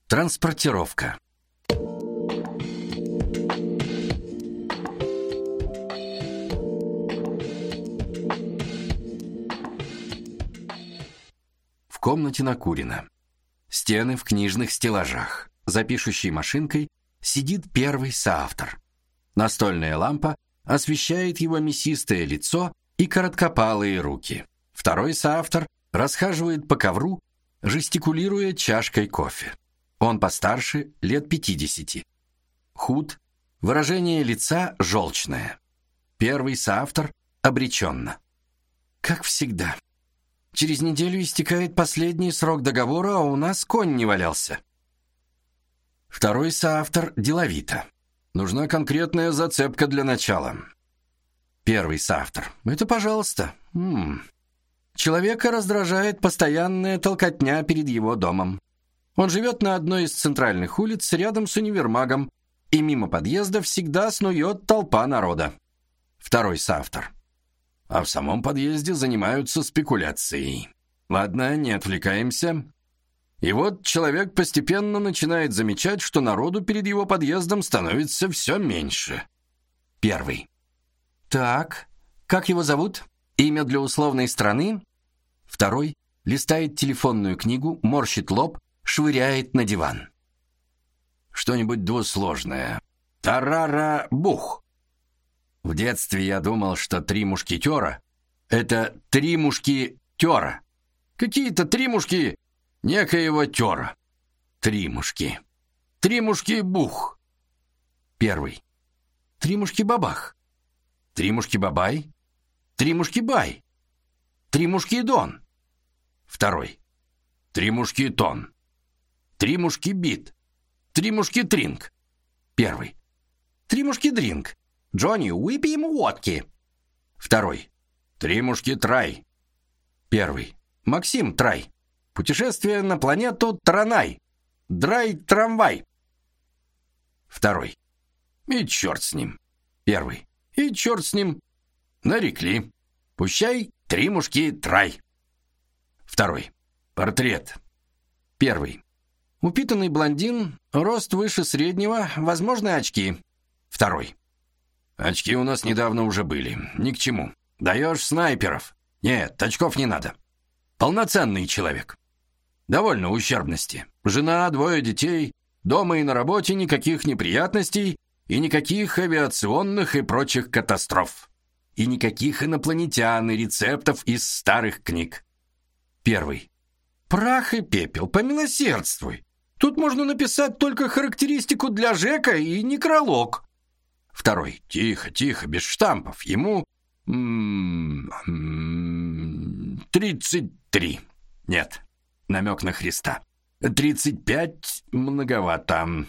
Транспортировка. В комнате накурено. Стены в книжных стеллажах. За пишущей машинкой сидит первый соавтор. Настольная лампа освещает его мясистое лицо и короткопалые руки. Второй соавтор расхаживает по ковру, жестикулируя чашкой кофе. Он постарше, лет 50. Худ, выражение лица желчное. Первый соавтор обреченно. Как всегда. Через неделю истекает последний срок договора, а у нас конь не валялся. Второй соавтор деловито. Нужна конкретная зацепка для начала. Первый соавтор. Это пожалуйста. Человека раздражает постоянная толкотня перед его домом. Он живет на одной из центральных улиц рядом с универмагом, и мимо подъезда всегда снует толпа народа. Второй соавтор. А в самом подъезде занимаются спекуляцией. Ладно, не отвлекаемся. И вот человек постепенно начинает замечать, что народу перед его подъездом становится все меньше. Первый. Так, как его зовут? Имя для условной страны? Второй листает телефонную книгу, морщит лоб, швыряет на диван. Что-нибудь двусложное. Тарара-бух. В детстве я думал, что три мушкетера — это три мушкетера. Какие-то три мушки некоего тера. Три мушки. Три мушки-бух. Первый. Три мушки-бабах. Три мушки-бабай. Три мушки-бай. Три мушки-дон. Второй. Три мушки-тон. Три мушки-бит. Три мушки-тринг. Первый. Три мушки-дринг. Джонни, выпей ему водки. Второй. Три мушки-трай. Первый. Максим Трай. Путешествие на планету Таранай. Драй-трамвай. Второй. И черт с ним. Первый. И черт с ним. Нарекли. Пущай три мушки-трай. Второй. Портрет. Первый. Упитанный блондин, рост выше среднего, возможно, очки. Второй. Очки у нас недавно уже были. Ни к чему. Даешь снайперов. Нет, очков не надо. Полноценный человек. Довольно ущербности. Жена, двое детей. Дома и на работе никаких неприятностей. И никаких авиационных и прочих катастроф. И никаких инопланетян и рецептов из старых книг. Первый. Прах и пепел, помилосердствуй. Тут можно написать только характеристику для Жека и некролог. Второй. Тихо, тихо, без штампов. Ему 33. Нет, намек на Христа. 35 многовато.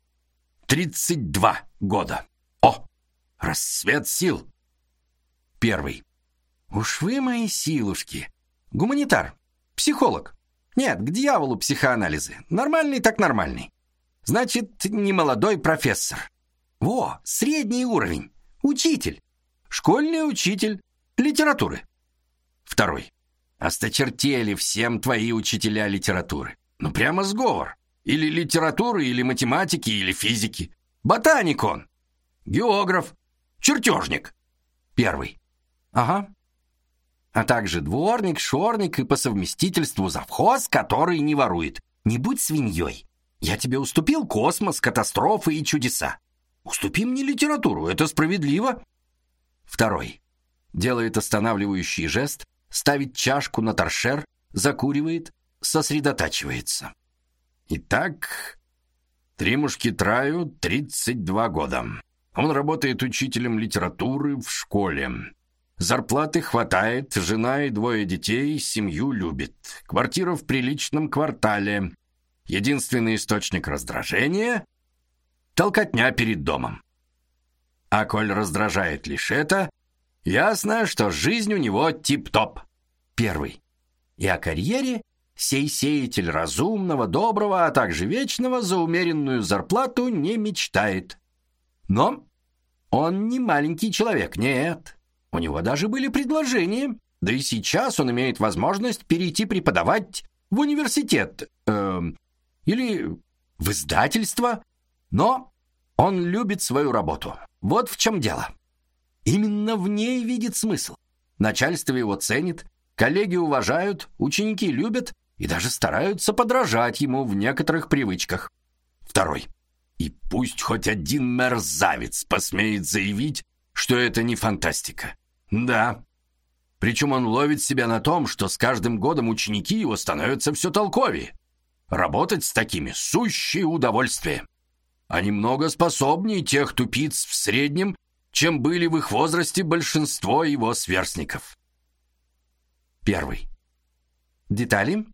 32 года. О, рассвет сил. Первый. Уж вы мои силушки. Гуманитар, психолог. Нет, к дьяволу психоанализы. Нормальный так нормальный. Значит, не молодой профессор. Во, средний уровень. Учитель. Школьный учитель литературы. Второй. Осточертели всем твои учителя литературы. Ну прямо сговор. Или литературы, или математики, или физики. Ботаник он. Географ. Чертежник. Первый. Ага. А также дворник, шорник и по совместительству завхоз, который не ворует. Не будь свиньей. Я тебе уступил космос, катастрофы и чудеса. Уступи мне литературу, это справедливо. Второй. Делает останавливающий жест, ставит чашку на торшер, закуривает, сосредотачивается. Итак, три мушкетраю 32 года. Он работает учителем литературы в школе. Зарплаты хватает, жена и двое детей, семью любит. Квартира в приличном квартале. Единственный источник раздражения — толкотня перед домом. А коль раздражает лишь это, ясно, что жизнь у него тип-топ. Первый. И о карьере сей сеятель разумного, доброго, а также вечного за умеренную зарплату не мечтает. Но он не маленький человек, нет. У него даже были предложения, да и сейчас он имеет возможность перейти преподавать в университет. Или в издательство, но он любит свою работу. Вот в чем дело. Именно в ней видит смысл. Начальство его ценит, коллеги уважают, ученики любят и даже стараются подражать ему в некоторых привычках. Второй. И пусть хоть один мерзавец посмеет заявить, что это не фантастика. Да. Причем он ловит себя на том, что с каждым годом ученики его становятся все толковее. Работать с такими — сущее удовольствие. Они много способнее тех тупиц в среднем, чем были в их возрасте большинство его сверстников. Первый. Детали?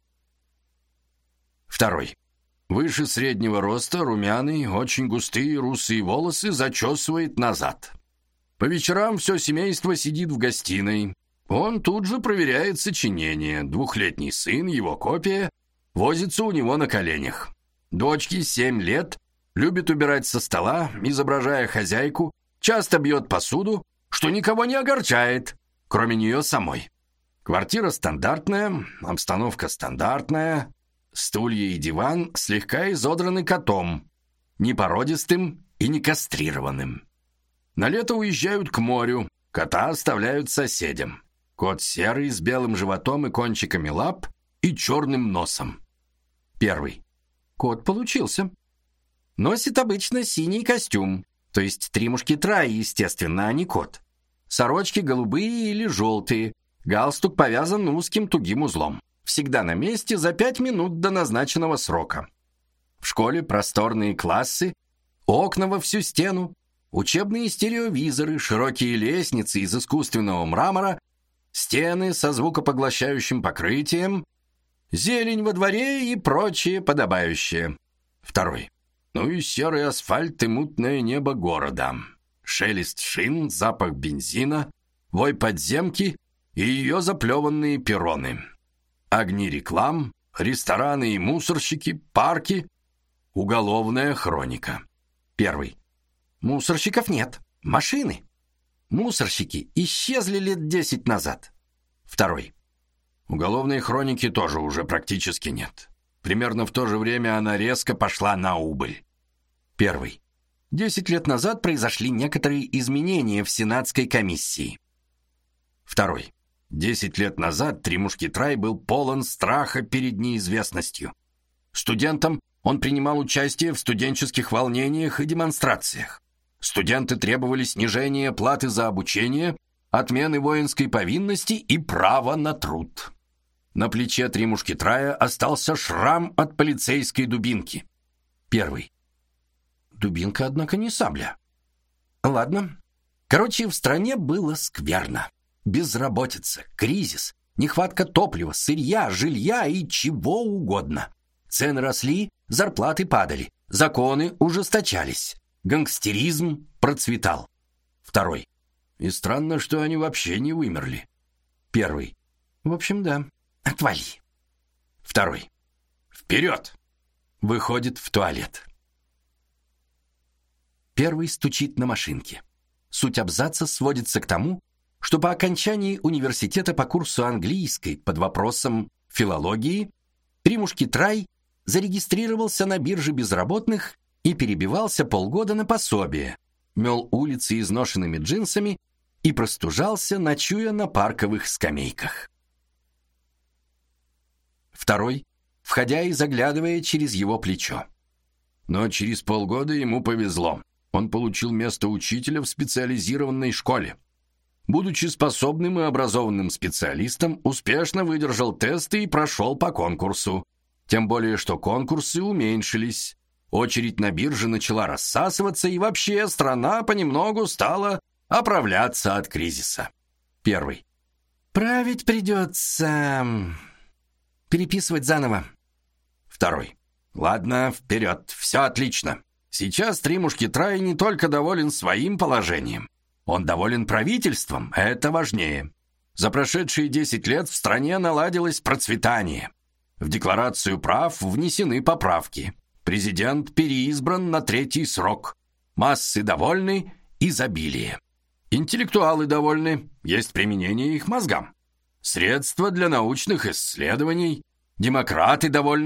Второй. Выше среднего роста, румяный, очень густые русые волосы зачесывает назад. По вечерам все семейство сидит в гостиной. Он тут же проверяет сочинение. 2-летний сын, его копия, возится у него на коленях. Дочке 7 лет, любит убирать со стола, изображая хозяйку, часто бьет посуду, что никого не огорчает, кроме нее самой. Квартира стандартная, обстановка стандартная, стулья и диван слегка изодраны котом, непородистым и не кастрированным. На лето уезжают к морю, кота оставляют соседям. Кот серый, с белым животом и кончиками лап и черным носом. Первый. Кот получился. Носит обычно синий костюм, то есть 3 мушкетера, естественно, а не кот. Сорочки голубые или желтые, галстук повязан узким тугим узлом. Всегда на месте за 5 минут до назначенного срока. В школе просторные классы, окна во всю стену, учебные стереовизоры, широкие лестницы из искусственного мрамора, стены со звукопоглощающим покрытием, зелень во дворе и прочее подобающее. Второй. Ну и серый асфальт и мутное небо города. Шелест шин, запах бензина, вой подземки и ее заплеванные перроны. Огни реклам, рестораны и мусорщики, парки, уголовная хроника. Первый. Мусорщиков нет, машины. Мусорщики исчезли лет 10 назад. Второй. Уголовной хроники тоже уже практически нет. Примерно в то же время она резко пошла на убыль. Первый. 10 лет назад произошли некоторые изменения в Сенатской комиссии. Второй. 10 лет назад «Три мушкетера» был полон страха перед неизвестностью. Студентом он принимал участие в студенческих волнениях и демонстрациях. Студенты требовали снижения платы за обучение, отмены воинской повинности и права на труд. На плече «Три мушкетера» остался шрам от полицейской дубинки. Первый. Дубинка, однако, не сабля. Ладно. Короче, в стране было скверно. Безработица, кризис, нехватка топлива, сырья, жилья и чего угодно. Цены росли, зарплаты падали, законы ужесточались, гангстеризм процветал. Второй. И странно, что они вообще не вымерли. Первый. В общем, да. Отвали. Второй. Вперед! Выходит в туалет. Первый стучит на машинке. Суть абзаца сводится к тому, что по окончании университета по курсу английской под вопросом филологии «Три мушкетера» зарегистрировался на бирже безработных и перебивался полгода на пособие, мел улицы изношенными джинсами и простужался, ночуя на парковых скамейках. Второй, входя и заглядывая через его плечо. Но через полгода ему повезло. Он получил место учителя в специализированной школе. Будучи способным и образованным специалистом, успешно выдержал тесты и прошел по конкурсу. Тем более, что конкурсы уменьшились. Очередь на бирже начала рассасываться, и вообще страна понемногу стала оправляться от кризиса. Первый. Править придется. Переписывать заново. Второй. Ладно, вперед, все отлично. Сейчас «Три мушкетера» не только доволен своим положением. Он доволен правительством, это важнее. За прошедшие 10 лет в стране наладилось процветание. В Декларацию прав внесены поправки. Президент переизбран на 3-й срок. Массы довольны, изобилие. Интеллектуалы довольны, есть применение их мозгам. Средства для научных исследований. Демократы довольны,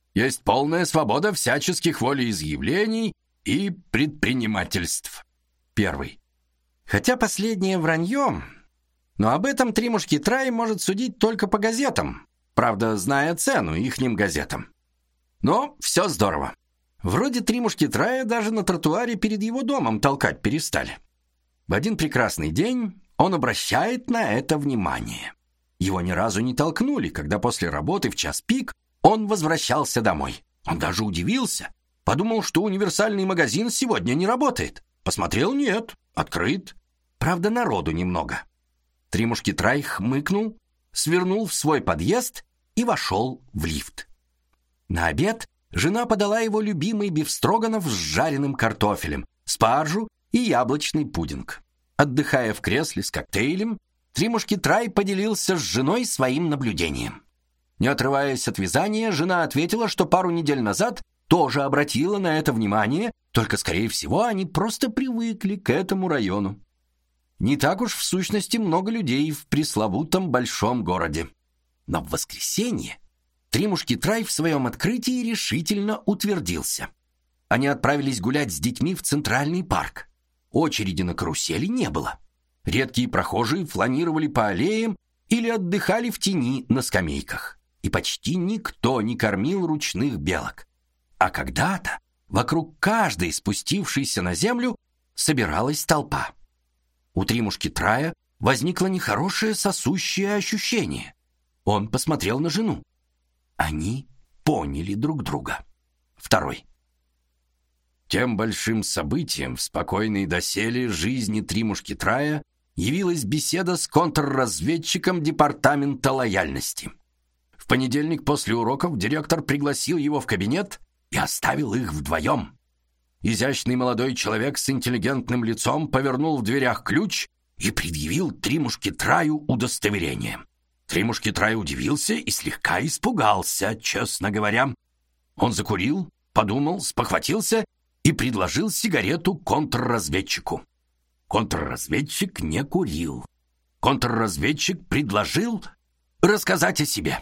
Есть полная свобода всяческих волеизъявлений и предпринимательств. Первый. Хотя последнее вранье, но об этом три мушкетера может судить только по газетам, правда, зная цену ихним газетам. Но все здорово. Вроде три мушкетера даже на тротуаре перед его домом толкать перестали. В один прекрасный день он обращает на это внимание. Его ни разу не толкнули, когда после работы в час пик он возвращался домой. Он даже удивился, подумал, что универсальный магазин сегодня не работает. Посмотрел, нет, открыт. Правда, народу немного. Три мушкетера хмыкнул, свернул в свой подъезд и вошел в лифт. На обед жена подала его любимый бифстроганов с жареным картофелем, спаржу и яблочный пудинг. Отдыхая в кресле с коктейлем, три мушкетера поделился с женой своим наблюдением. Не отрываясь от вязания, жена ответила, что пару недель назад тоже обратила на это внимание, только, скорее всего, они просто привыкли к этому району. Не так уж в сущности много людей в пресловутом большом городе. Но в воскресенье три мушкетера в своем открытии решительно утвердился. Они отправились гулять с детьми в Центральный парк. Очереди на карусели не было. Редкие прохожие фланировали по аллеям или отдыхали в тени на скамейках. И почти никто не кормил ручных белок. А когда-то вокруг каждой спустившейся на землю собиралась толпа. У три мушкетера возникло нехорошее сосущее ощущение. Он посмотрел на жену. Они поняли друг друга. Второй. Тем большим событием в спокойной доселе жизни три мушкетера явилась беседа с контрразведчиком департамента лояльности. В понедельник после уроков директор пригласил его в кабинет и оставил их вдвоем. Изящный молодой человек с интеллигентным лицом повернул в дверях ключ и предъявил три мушкетера удостоверение. Три мушкетера удивился и слегка испугался, честно говоря. Он закурил, подумал, спохватился и предложил сигарету контрразведчику. Контрразведчик не курил. Контрразведчик предложил рассказать о себе.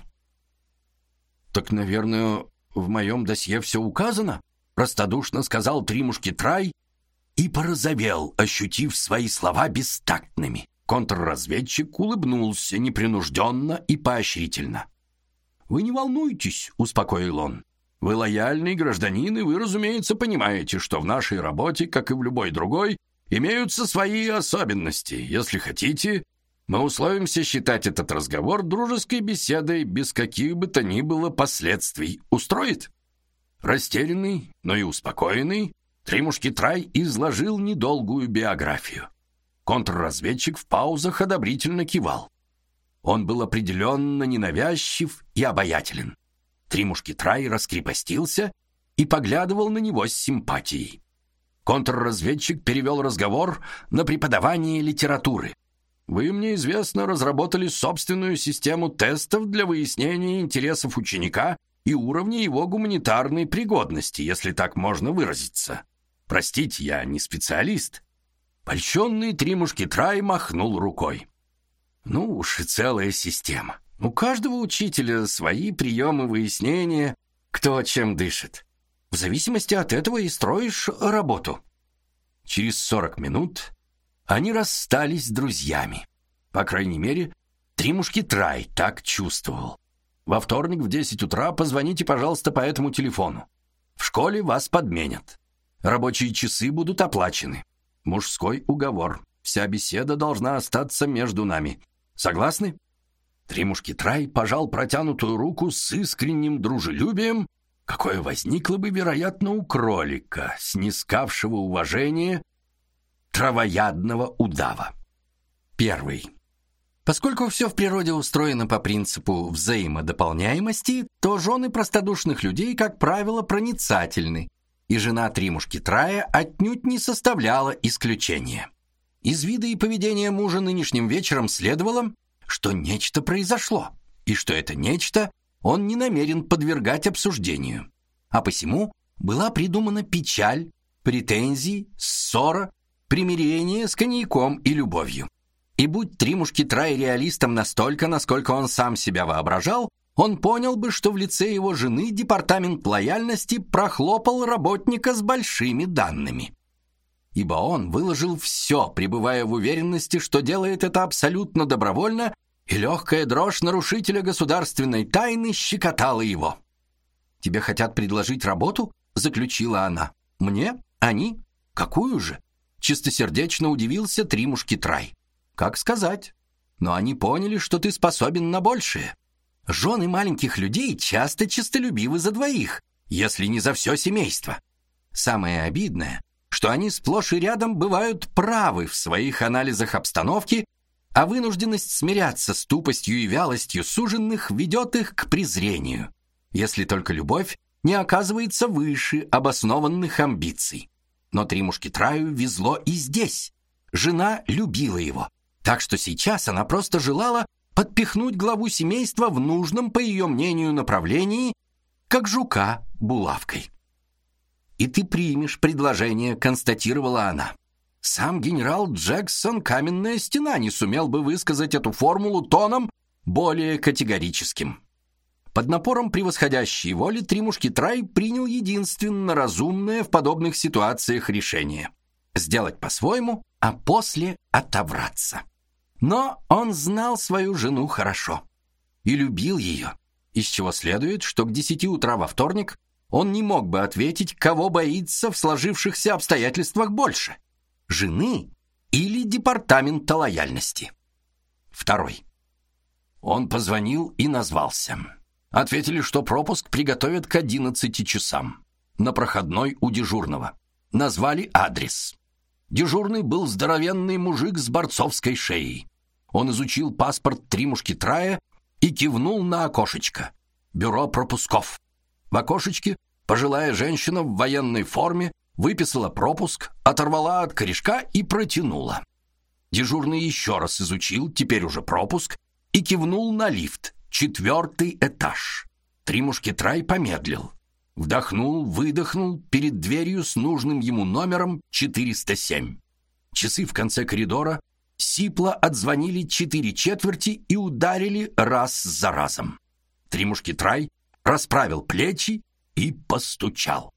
«Так, наверное, в моем досье все указано?» — простодушно сказал три мушкетера и порозовел, ощутив свои слова бестактными. Контрразведчик улыбнулся непринужденно и поощрительно. «Вы не волнуйтесь», — успокоил он. «Вы лояльный гражданин, и вы, разумеется, понимаете, что в нашей работе, как и в любой другой, имеются свои особенности. Если хотите, мы условимся считать этот разговор дружеской беседой без каких бы то ни было последствий. Устроит?» Растерянный, но и успокоенный, три мушкетера изложил недолгую биографию. Контрразведчик в паузах одобрительно кивал. Он был определенно ненавязчив и обаятелен. Три мушкетера раскрепостился и поглядывал на него с симпатией. Контрразведчик перевел разговор на преподавание литературы. «Вы, мне известно, разработали собственную систему тестов для выяснения интересов ученика и уровня его гуманитарной пригодности, если так можно выразиться. Простите, я не специалист». Польщенный три мушкетера махнул рукой. «Ну уж и целая система. У каждого учителя свои приемы выяснения, кто чем дышит. В зависимости от этого и строишь работу». Через 40 минут они расстались с друзьями. По крайней мере, три мушкетера так чувствовал. «Во вторник в 10 утра позвоните, пожалуйста, по этому телефону. В школе вас подменят. Рабочие часы будут оплачены. Мужской уговор. Вся беседа должна остаться между нами. Согласны?» Три мушкетера пожал протянутую руку с искренним дружелюбием, какое возникло бы, вероятно, у кролика, снискавшего уважение травоядного удава. Первый. Поскольку все в природе устроено по принципу взаимодополняемости, то жены простодушных людей, как правило, проницательны, и жена три мушкетера отнюдь не составляла исключения. Из вида и поведения мужа нынешним вечером следовало, что нечто произошло, и что это нечто он не намерен подвергать обсуждению. А посему была придумана печаль, претензии, ссора, примирение с коньяком и любовью. И будь три мушкетера реалистом настолько, насколько он сам себя воображал, он понял бы, что в лице его жены департамент лояльности прохлопал работника с большими данными. Ибо он выложил все, пребывая в уверенности, что делает это абсолютно добровольно, и легкая дрожь нарушителя государственной тайны щекотала его. «Тебе хотят предложить работу?» — заключила она. «Мне? Они? Какую же?» — чистосердечно удивился Три мушкетрай. «Как сказать? Но они поняли, что ты способен на большее. Жены маленьких людей часто честолюбивы за двоих, если не за все семейство. Самое обидное, что они сплошь и рядом бывают правы в своих анализах обстановки, а вынужденность смиряться с тупостью и вялостью суженных ведет их к презрению, если только любовь не оказывается выше обоснованных амбиций. Но Три мушкетраю везло и здесь. Жена любила его, так что сейчас она просто желала подпихнуть главу семейства в нужном, по ее мнению, направлении, как жука булавкой. «И ты примешь предложение», — констатировала она. Сам генерал Джексон «Каменная стена» не сумел бы высказать эту формулу тоном более категорическим. Под напором превосходящей воли Три мушкетрай принял единственно разумное в подобных ситуациях решение — сделать по-своему, а после отобраться. Но он знал свою жену хорошо и любил ее, из чего следует, что к 10 утра во вторник он не мог бы ответить, кого боится в сложившихся обстоятельствах больше — жены или департамента лояльности. Второй. Он позвонил и назвался. Ответили, что пропуск приготовят к 11 часам. На проходной у дежурного. Назвали адрес. Дежурный был здоровенный мужик с борцовской шеей. Он изучил паспорт Три мушкетрая и кивнул на окошечко. Бюро пропусков. В окошечке пожилая женщина в военной форме выписала пропуск, оторвала от корешка и протянула. Дежурный еще раз изучил, теперь уже пропуск, и кивнул на лифт. 4-й этаж. Три мушкетрай помедлил. Вдохнул, выдохнул перед дверью с нужным ему номером 407. Часы в конце коридора сипло отзвонили 4/4 и ударили раз за разом. Три мушкетрай расправил плечи и постучал.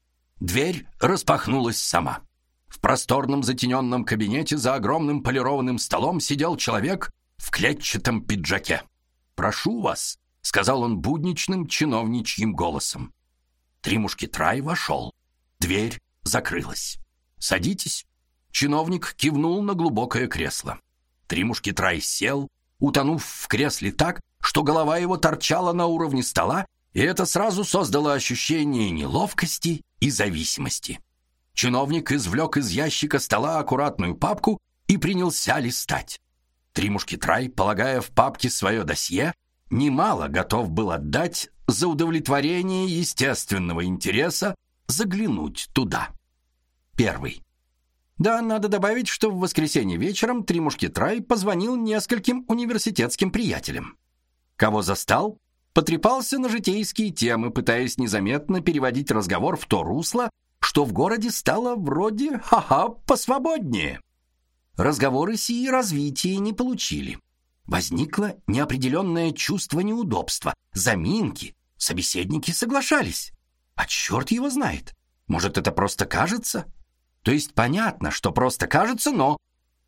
Дверь распахнулась сама. В просторном затененном кабинете за огромным полированным столом сидел человек в клетчатом пиджаке. «Прошу вас», — сказал он будничным чиновничьим голосом. Три мушкетрай вошел. Дверь закрылась. «Садитесь». Чиновник кивнул на глубокое кресло. Три мушкетрай сел, утонув в кресле так, что голова его торчала на уровне стола, и это сразу создало ощущение неловкости и зависимости. Чиновник извлек из ящика стола аккуратную папку и принялся листать. Три мушкетрай, полагая в папке свое досье, немало готов был отдать за удовлетворение естественного интереса заглянуть туда. Первый. Да, надо добавить, что в воскресенье вечером Три мушкетрай позвонил нескольким университетским приятелям. Кого застал, потрепался на житейские темы, пытаясь незаметно переводить разговор в то русло, что в городе стало вроде «ха-ха, посвободнее». Разговоры сии развития не получили. Возникло неопределенное чувство неудобства, заминки, собеседники соглашались. А черт его знает, может, это просто кажется? То есть понятно, что просто кажется, но...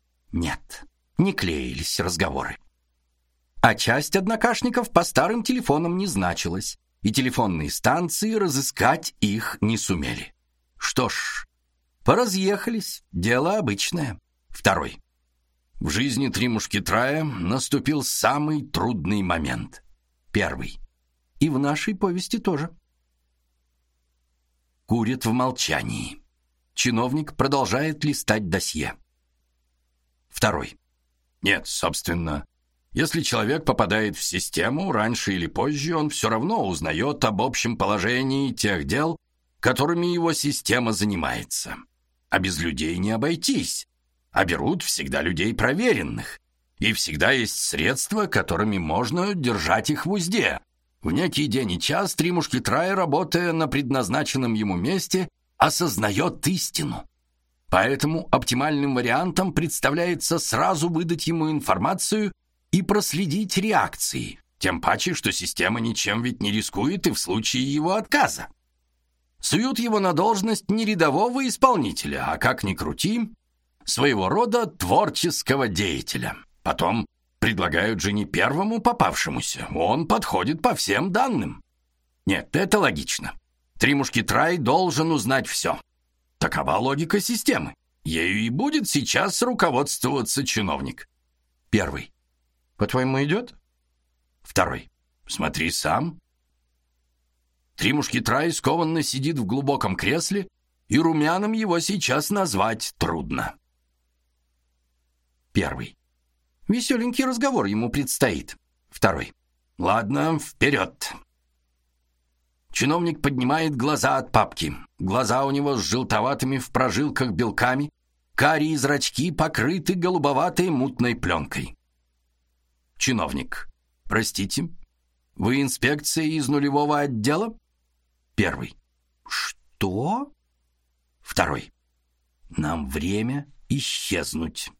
Нет, не клеились разговоры. А часть однокашников по старым телефонам не значилась, и телефонные станции разыскать их не сумели. Что ж, поразъехались, дело обычное. Второй. В жизни Три мушкетрая наступил самый трудный момент. Первый. И в нашей повести тоже. Курит в молчании. Чиновник продолжает листать досье. Второй. Нет, собственно, если человек попадает в систему, раньше или позже он все равно узнает об общем положении тех дел, которыми его система занимается. А без людей не обойтись. А берут всегда людей проверенных. И всегда есть средства, которыми можно держать их в узде. В некий день и час Три мушкетрая, работая на предназначенном ему месте, осознает истину. Поэтому оптимальным вариантом представляется сразу выдать ему информацию и проследить реакции, Тем паче, что система ничем ведь не рискует и в случае его отказа. Суют его на должность не рядового исполнителя, а, как ни крути, своего рода творческого деятеля. Потом предлагают же не первому попавшемуся. Он подходит по всем данным. Нет, это логично. Три мушкетра должен узнать все. Такова логика системы. Ею и будет сейчас руководствоваться чиновник. Первый. По-твоему, идет? Второй. Смотри сам. Три мушкетра скованно сидит в глубоком кресле, и румяным его сейчас назвать трудно. Первый. Веселенький разговор ему предстоит. Второй. Ладно, вперед. Чиновник поднимает глаза от папки. Глаза у него с желтоватыми в прожилках белками, карие зрачки покрыты голубоватой мутной пленкой. Чиновник. Простите, вы инспекция из нулевого отдела? Первый. Что? Второй. Нам время исчезнуть.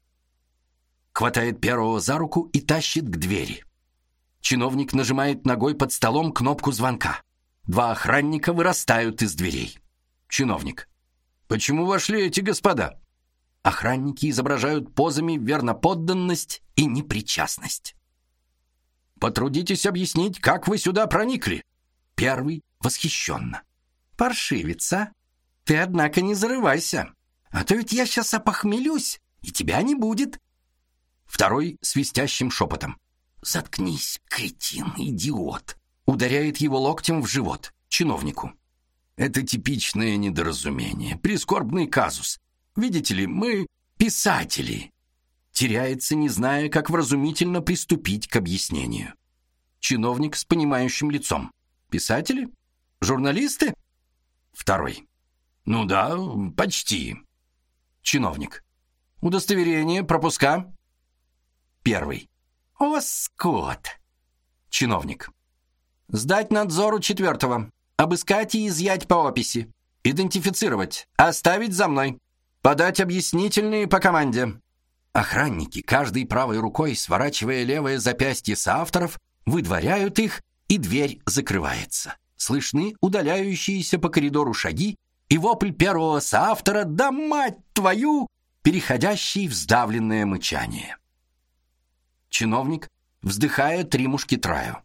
Хватает первого за руку и тащит к двери. Чиновник нажимает ногой под столом кнопку звонка. Два охранника вырастают из дверей. Чиновник. Почему вошли эти господа? Охранники изображают позами верноподданность и непричастность. Потрудитесь объяснить, как вы сюда проникли. Первый восхищенно. Паршивец, а? Ты, однако, не зарывайся. А то ведь я сейчас опохмелюсь, и тебя не будет. Второй свистящим шепотом. Заткнись, кретин, идиот. Ударяет его локтем в живот. Чиновнику. Это типичное недоразумение, прискорбный казус. Видите ли, мы писатели. Теряется, не зная, как вразумительно приступить к объяснению. Чиновник с понимающим лицом. Писатели? Журналисты? Второй. Ну да, почти. Чиновник. Удостоверение, пропуска? Первый. О, скот! Чиновник. Сдать надзору четвертого. Обыскать и изъять по описи. Идентифицировать. Оставить за мной. Подать объяснительные по команде. Охранники, каждой правой рукой сворачивая левое запястье соавторов, выдворяют их, и дверь закрывается. Слышны удаляющиеся по коридору шаги и вопль первого соавтора «Да мать твою!», переходящий в сдавленное мычание. Чиновник, вздыхая, три мушкетраю.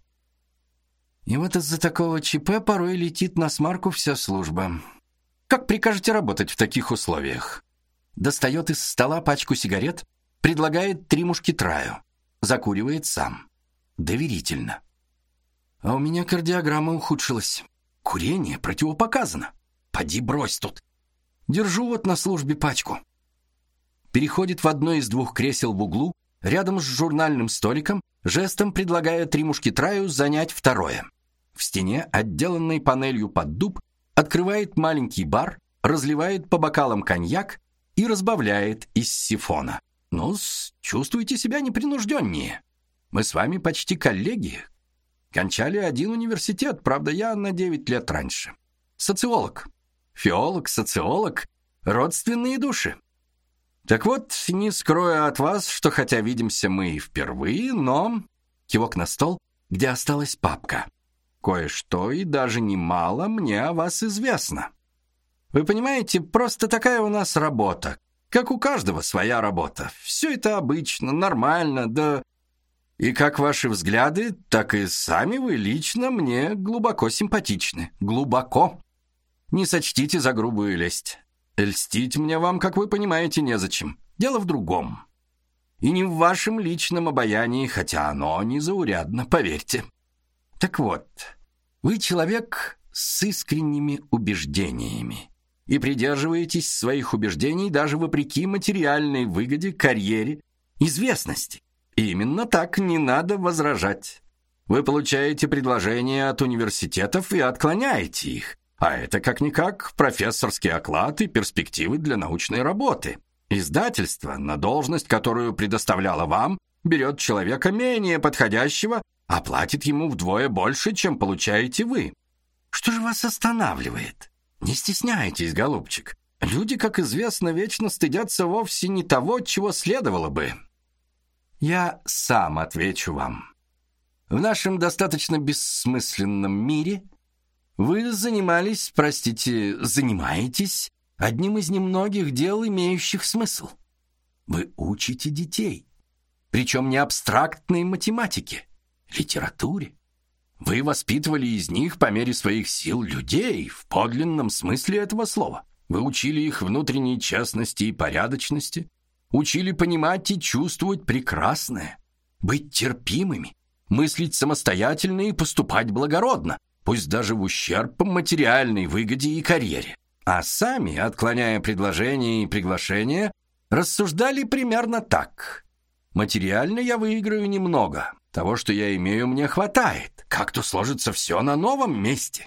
И вот из-за такого ЧП порой летит на смарку вся служба. Как прикажете работать в таких условиях? Достает из стола пачку сигарет, предлагает три мушкетраю, закуривает сам. Доверительно. А у меня кардиограмма ухудшилась. Курение противопоказано. Поди брось тут. Держу вот на службе пачку. Переходит в одно из двух кресел в углу, рядом с журнальным столиком, жестом предлагая три мушкетраю занять второе. В стене, отделанной панелью под дуб, открывает маленький бар, разливает по бокалам коньяк и разбавляет из сифона. Ну-с, чувствуйте себя непринужденнее. Мы с вами почти коллеги. Кончали один университет, правда, я на 9 лет раньше. Социолог. Филолог, социолог, родственные души. Так вот, не скрою от вас, что хотя видимся мы и впервые, но... Кивок на стол, где осталась папка. Кое-что и даже немало мне о вас известно. Вы понимаете, просто такая у нас работа. Как у каждого своя работа. Все это обычно, нормально, да... И как ваши взгляды, так и сами вы лично мне глубоко симпатичны. Глубоко. Не сочтите за грубую лесть. Льстить мне вам, как вы понимаете, незачем. Дело в другом. И не в вашем личном обаянии, хотя оно незаурядно, поверьте. Так вот, вы человек с искренними убеждениями и придерживаетесь своих убеждений даже вопреки материальной выгоде, карьере, известности. И именно так, не надо возражать. Вы получаете предложения от университетов и отклоняете их. А это, как-никак, профессорский оклад и перспективы для научной работы. Издательство на должность, которую предоставляло вам, берет человека менее подходящего, а платит ему вдвое больше, чем получаете вы. Что же вас останавливает? Не стесняйтесь, голубчик. Люди, как известно, вечно стыдятся вовсе не того, чего следовало бы. Я сам отвечу вам. в нашем достаточно бессмысленном мире вы занимаетесь одним из немногих дел, имеющих смысл. Вы учите детей, причем не абстрактной математике, литературе. Вы воспитывали из них по мере своих сил людей в подлинном смысле этого слова. Вы учили их внутренней честности и порядочности, учили понимать и чувствовать прекрасное, быть терпимыми, мыслить самостоятельно и поступать благородно, пусть даже в ущерб материальной выгоде и карьере. А сами, отклоняя предложения и приглашения, рассуждали примерно так: материально я выиграю немного, того, что я имею, мне хватает. Как-то сложится все на новом месте.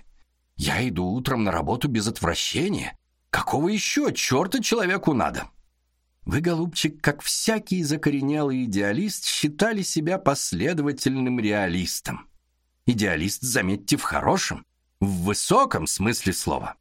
Я иду утром на работу без отвращения. Какого еще черта человеку надо? Вы, голубчик, как всякий закоренелый идеалист, считали себя последовательным реалистом. Идеалист, заметьте, в хорошем, в высоком смысле слова.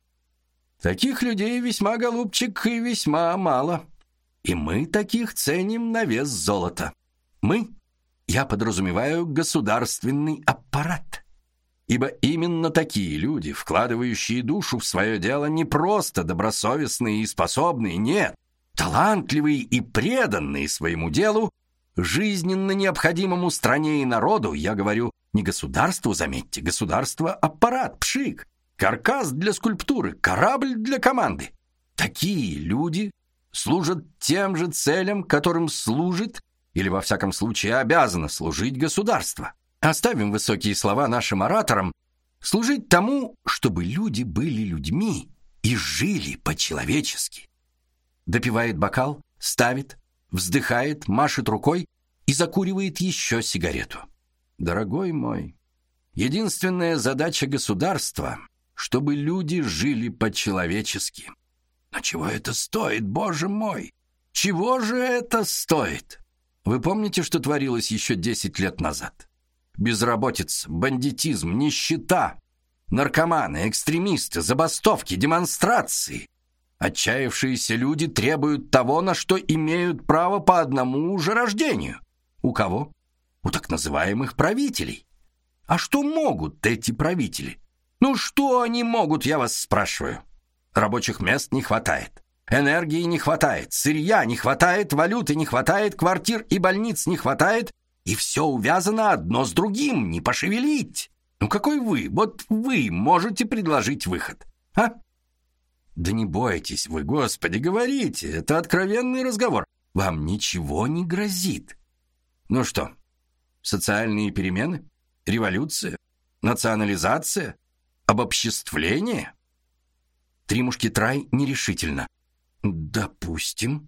Таких людей весьма, голубчик, и весьма мало. И мы таких ценим на вес золота. Мы, я подразумеваю, государственный аппарат. Ибо именно такие люди, вкладывающие душу в свое дело, не просто добросовестные и способные, нет, талантливые и преданные своему делу, жизненно необходимому стране и народу, я говорю, не государству, заметьте, государство — аппарат, пшик, каркас для скульптуры, корабль для команды. Такие люди служат тем же целям, которым служит, или во всяком случае обязано служить государство. Оставим высокие слова нашим ораторам, служить тому, чтобы люди были людьми и жили по-человечески. Допивает бокал, ставит, вздыхает, машет рукой и закуривает еще сигарету. Дорогой мой, единственная задача государства, чтобы люди жили по-человечески. Но чего это стоит, Боже мой? Чего же это стоит? Вы помните, что творилось еще 10 лет назад? Безработица, бандитизм, нищета, наркоманы, экстремисты, забастовки, демонстрации. Отчаявшиеся люди требуют того, на что имеют право по одному же рождению. У кого? У так называемых правителей. А что могут эти правители? Ну что они могут, я вас спрашиваю? Рабочих мест не хватает, энергии не хватает, сырья не хватает, валюты не хватает, квартир и больниц не хватает, и все увязано одно с другим, не пошевелить. Ну какой вы, вот вы можете предложить выход, а? Да не бойтесь вы, Господи, говорите, это откровенный разговор. Вам ничего не грозит. Ну что, социальные перемены? Революция? Национализация? Обобществление? Три мушкетера нерешительно. Допустим.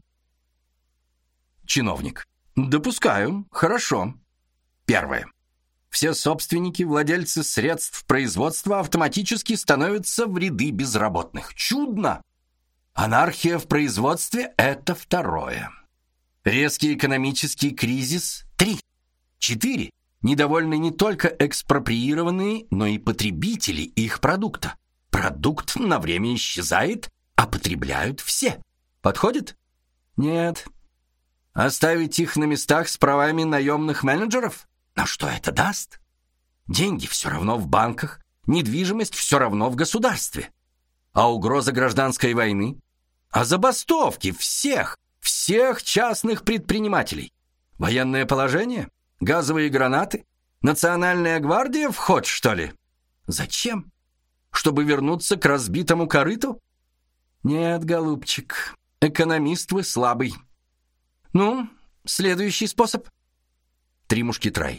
Чиновник. Допускаю. Хорошо. Первое. Все собственники, владельцы средств производства автоматически становятся в ряды безработных. Чудно! Анархия в производстве – это второе. Резкий экономический кризис – 3. 4. Недовольны не только экспроприированные, но и потребители их продукта. Продукт на время исчезает, а потребляют все. Подходит? Нет. Оставить их на местах с правами наемных менеджеров? Но что это даст? Деньги все равно в банках, недвижимость все равно в государстве. А угроза гражданской войны? А забастовки всех частных предпринимателей? Военное положение? Газовые гранаты? Национальная гвардия в ход, что ли? Зачем? Чтобы вернуться к разбитому корыту? Нет, голубчик, экономист вы слабый. Ну, следующий способ. Три мушкетера.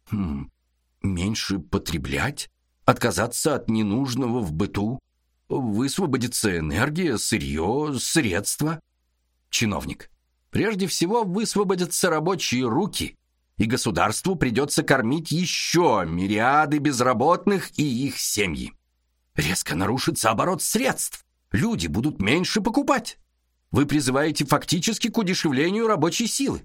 Меньше потреблять, отказаться от ненужного в быту, высвободится энергия, сырье, средства. Чиновник. Прежде всего высвободятся рабочие руки, и государству придется кормить еще мириады безработных и их семьи. Резко нарушится оборот средств. Люди будут меньше покупать. Вы призываете фактически к удешевлению рабочей силы.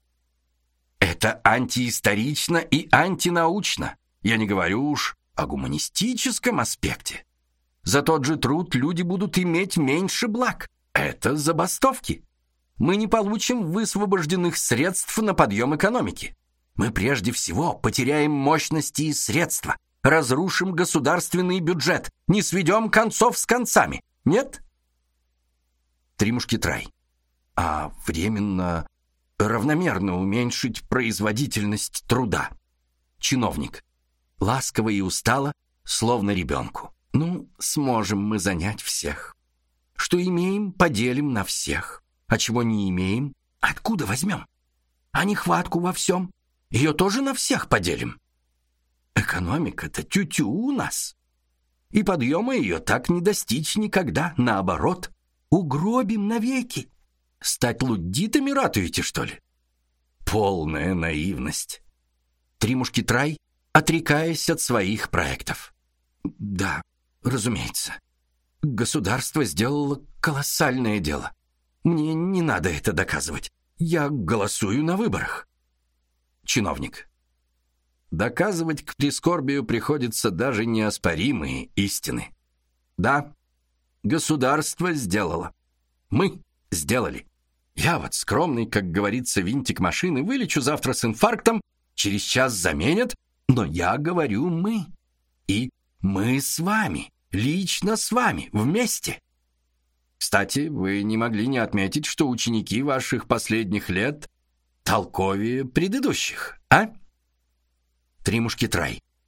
Это антиисторично и антинаучно. Я не говорю уж о гуманистическом аспекте. За тот же труд люди будут иметь меньше благ. Это забастовки. Мы не получим высвобожденных средств на подъем экономики. Мы прежде всего потеряем мощности и средства, разрушим государственный бюджет, не сведем концов с концами. Нет? Три мушкетера. А временно, равномерно уменьшить производительность труда. Чиновник. Ласково и устало, словно ребенку. Ну, сможем мы занять всех. Что имеем, поделим на всех. А чего не имеем, откуда возьмем? А нехватку во всем, ее тоже на всех поделим. Экономика-то тю-тю у нас. И подъема ее так не достичь никогда. Наоборот, угробим навеки. Стать луддитами ратуете, что ли? Полная наивность. Три мушкетера, отрекаясь от своих проектов. Да, разумеется. Государство сделало колоссальное дело. Мне не надо это доказывать. Я голосую на выборах. Чиновник. Доказывать к прискорбию приходится даже неоспоримые истины. Да, государство сделало. Мы сделали. Я вот скромный, как говорится, винтик машины, вылечу завтра с инфарктом, через час заменят, но я говорю «мы». И мы с вами, лично с вами, вместе. Кстати, вы не могли не отметить, что ученики ваших последних лет толковее предыдущих, а? Три мушкетера.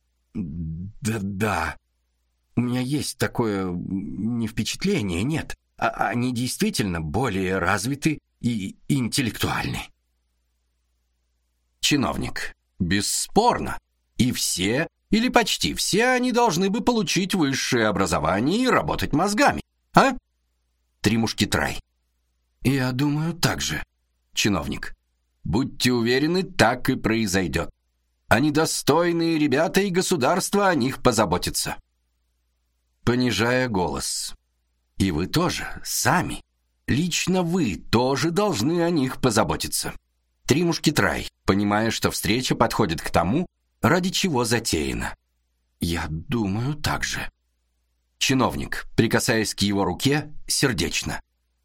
Да. У меня есть такое не впечатление, нет. Они действительно более развиты и интеллектуальны. Чиновник. Бесспорно. И все, или почти все, они должны бы получить высшее образование и работать мозгами, а? Три мушкетера. Я думаю, так же. Чиновник. Будьте уверены, так и произойдет. Они достойные ребята, и государство о них позаботится. Понижая голос. И вы тоже, сами. Лично вы тоже должны о них позаботиться. Три мушкетера, понимая, что встреча подходит к тому, ради чего затеяна. Я думаю, так же. Чиновник, прикасаясь к его руке, сердечно.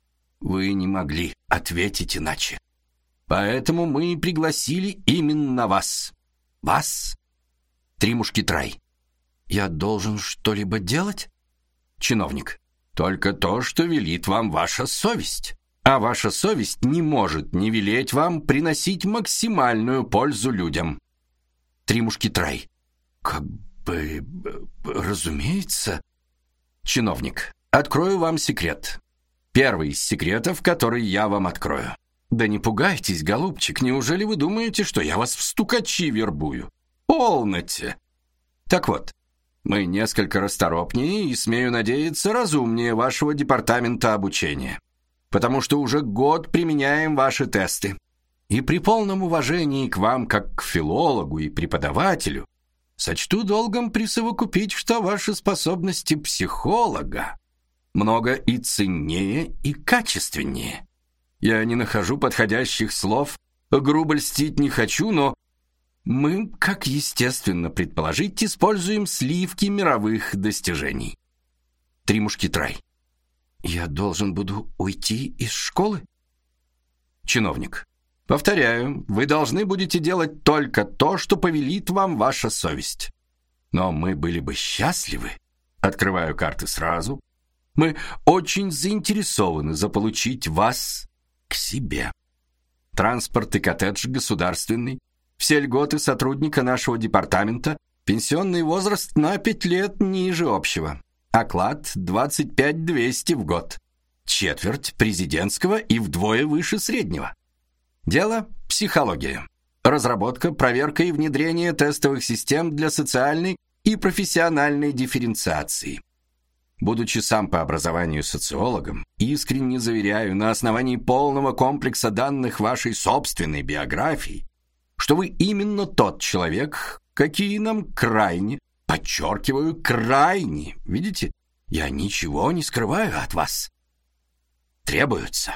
Вы не могли ответить иначе. Поэтому мы и пригласили именно вас. Вас? Три мушкетера. Я должен что-либо делать? Чиновник. Только то, что велит вам ваша совесть. А ваша совесть не может не велеть вам приносить максимальную пользу людям. Три мушкетера. Как бы, разумеется. Чиновник. Открою вам секрет. Первый из секретов, который я вам открою. Да не пугайтесь, голубчик, неужели вы думаете, что я вас в стукачи вербую? Полноте. Так вот, мы несколько расторопнее и, смею надеяться, разумнее вашего департамента обучения, потому что уже год применяем ваши тесты. И при полном уважении к вам, как к филологу и преподавателю, сочту долгом присовокупить, что ваши способности психолога много и ценнее, и качественнее. Я не нахожу подходящих слов, грубо льстить не хочу, но мы, как естественно предположить, используем сливки мировых достижений. Три мушкетера. Я должен буду уйти из школы? Чиновник. Повторяю, вы должны будете делать только то, что повелит вам ваша совесть. Но мы были бы счастливы, открываю карты сразу, мы очень заинтересованы заполучить вас к себе. Транспорт и коттедж государственный, все льготы сотрудника нашего департамента, пенсионный возраст на 5 лет ниже общего, оклад 25 200 в год, четверть президентского и вдвое выше среднего. Дело – психология. Разработка, проверка и внедрение тестовых систем для социальной и профессиональной дифференциации. Будучи сам по образованию социологом, искренне заверяю на основании полного комплекса данных вашей собственной биографии, что вы именно тот человек, какие нам крайне, подчеркиваю, крайне, видите, я ничего не скрываю от вас, требуются.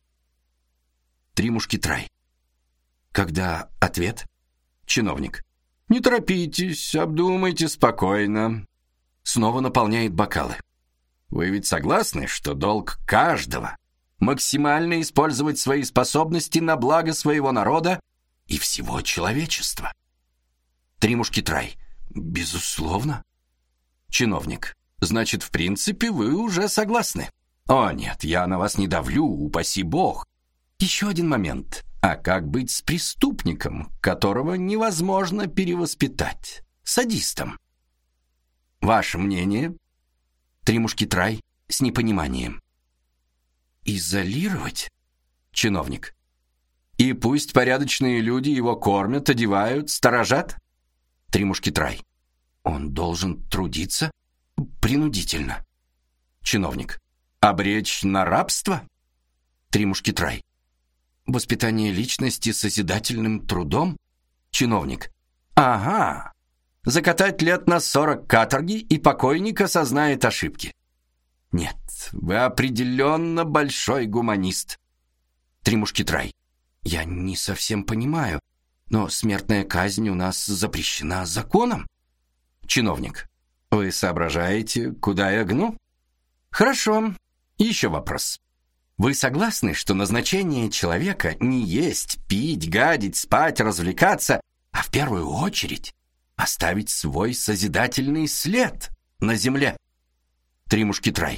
Три мушкетера. Когда ответ? Чиновник. Не торопитесь, обдумайте спокойно. Снова наполняет бокалы. Вы ведь согласны, что долг каждого максимально использовать свои способности на благо своего народа и всего человечества. Три мушкетрай. Безусловно. Чиновник. Значит, в принципе, вы уже согласны. О, нет, я на вас не давлю, упаси бог. Еще один момент. А как быть с преступником, которого невозможно перевоспитать? Садистом. Ваше мнение? Три мушкетрай с непониманием. Изолировать? Чиновник. И пусть порядочные люди его кормят, одевают, сторожат? Три мушкетрай. Он должен трудиться принудительно. Чиновник. Обречь на рабство? Три мушкетрай. Воспитание личности созидательным трудом? Чиновник. Ага. Закатать лет на 40 каторги, и покойник осознает ошибки. Нет, вы определенно большой гуманист. Три мушкетрай. Я не совсем понимаю, но смертная казнь у нас запрещена законом. Чиновник. Вы соображаете, куда я гну? Хорошо. Еще вопрос. Вы согласны, что назначение человека не есть, пить, гадить, спать, развлекаться, а в первую очередь оставить свой созидательный след на земле? Три мушкетрай.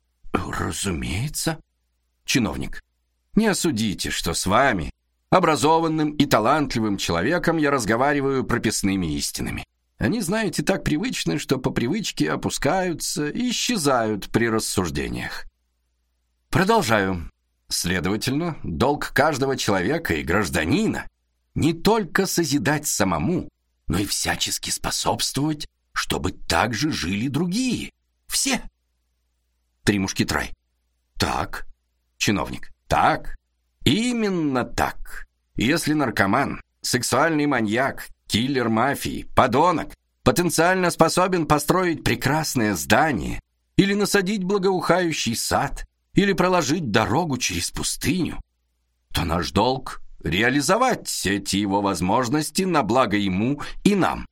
Разумеется. Чиновник. Не осудите, что с вами, образованным и талантливым человеком, я разговариваю прописными истинами. Они, знаете, так привычны, что по привычке опускаются и исчезают при рассуждениях. Продолжаю. Следовательно, долг каждого человека и гражданина не только созидать самому, но и всячески способствовать, чтобы так же жили другие. Все. Три мушкетрай. Так. Чиновник. Так. Именно так. Если наркоман, сексуальный маньяк, киллер мафии, подонок потенциально способен построить прекрасное здание или насадить благоухающий сад, или проложить дорогу через пустыню, то наш долг — реализовать эти его возможности на благо ему и нам.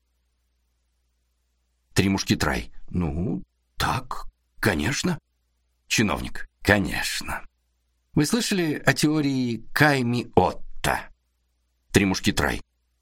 Три мушкетрай. Ну, так, конечно. Чиновник. Конечно. Вы слышали о теории Кайми-Отто? Три мушкетрай.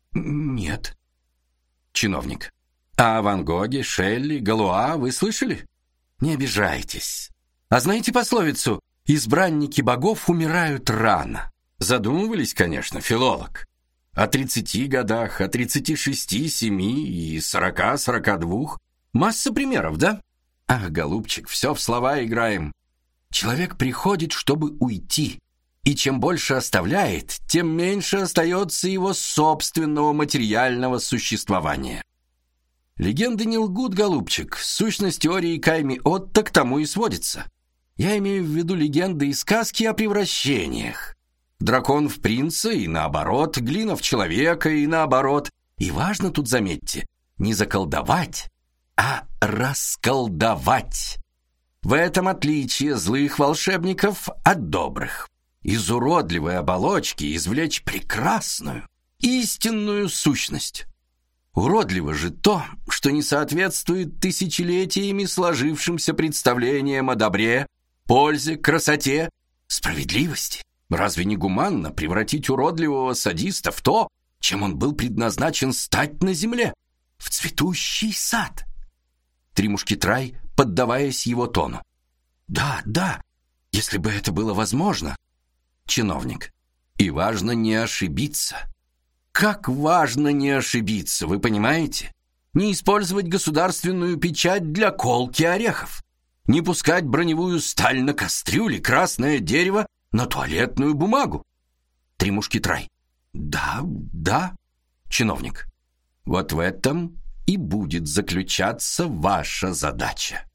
Нет. Чиновник. А о Ван Гоге, Шелли, Галуа вы слышали? Не обижайтесь. А знаете пословицу «избранники богов умирают рано»? Задумывались, конечно, филолог. О 30 годах, о 36, 7 и 40, 42. Масса примеров, да? Ах, голубчик, все в слова играем. Человек приходит, чтобы уйти. И чем больше оставляет, тем меньше остается его собственного материального существования. Легенды не лгут, голубчик. Сущность теории Кайми-Отто к тому и сводится. Я имею в виду легенды и сказки о превращениях. Дракон в принца и наоборот, глина в человека и наоборот. И важно тут, заметьте, не заколдовать, а расколдовать. В этом отличие злых волшебников от добрых. Из уродливой оболочки извлечь прекрасную, истинную сущность. Уродливо же то, что не соответствует тысячелетиями сложившимся представлениям о добре, пользе, красоте, справедливости. Разве не гуманно превратить уродливого садиста в то, чем он был предназначен стать на земле, в цветущий сад? Три мушкетрай, поддаваясь его тону. Да, да, если бы это было возможно. Чиновник. И важно не ошибиться. Как важно не ошибиться, вы понимаете? Не использовать государственную печать для колки орехов. Не пускать броневую сталь на кастрюле, красное дерево на туалетную бумагу. Три мушкетрай. Да, да. Чиновник. Вот в этом и будет заключаться ваша задача.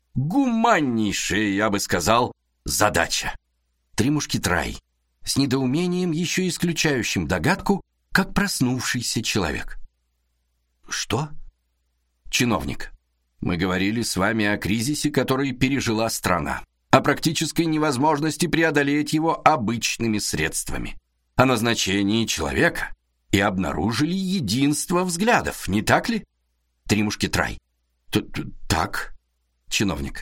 Гуманнейшая, я бы сказал, задача. Три мушкетрай. С недоумением, еще исключающим догадку, как проснувшийся человек. Что? Чиновник. Мы говорили с вами о кризисе, который пережила страна, о практической невозможности преодолеть его обычными средствами, о назначении человека, и обнаружили единство взглядов, не так ли? Три мушкетрай. Так. Чиновник.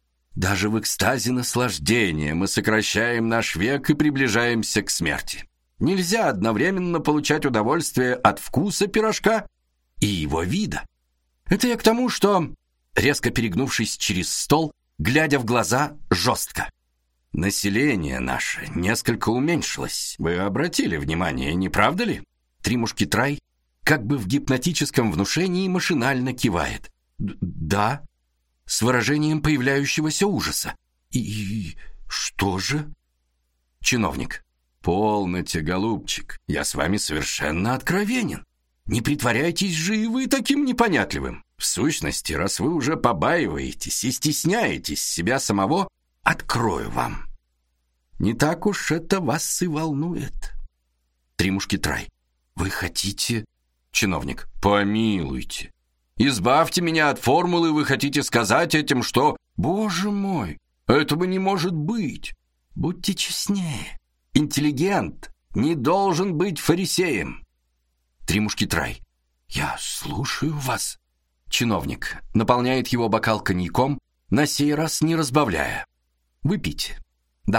Даже в экстазе наслаждения мы сокращаем наш век и приближаемся к смерти. Нельзя одновременно получать удовольствие от вкуса пирожка и его вида. Это я к тому, что, резко перегнувшись через стол, глядя в глаза жестко. Население наше несколько уменьшилось. Вы обратили внимание, не правда ли? Три мушкетера как бы в гипнотическом внушении машинально кивает. Да, с выражением появляющегося ужаса. И что же? Чиновник. Полноте, голубчик, я с вами совершенно откровенен. Не притворяйтесь же и вы таким непонятливым. В сущности, раз вы уже побаиваетесь и стесняетесь себя самого, открою вам. Не так уж это вас и волнует. Три мушкетера. Вы хотите... Чиновник. Помилуйте. Избавьте меня от формулы, вы хотите сказать этим, что... Боже мой, этого не может быть. Будьте честнее. Интеллигент не должен быть фарисеем. Три мушкетера. Я слушаю вас. Чиновник наполняет его бокал коньяком, на сей раз не разбавляя. Выпейте. Да.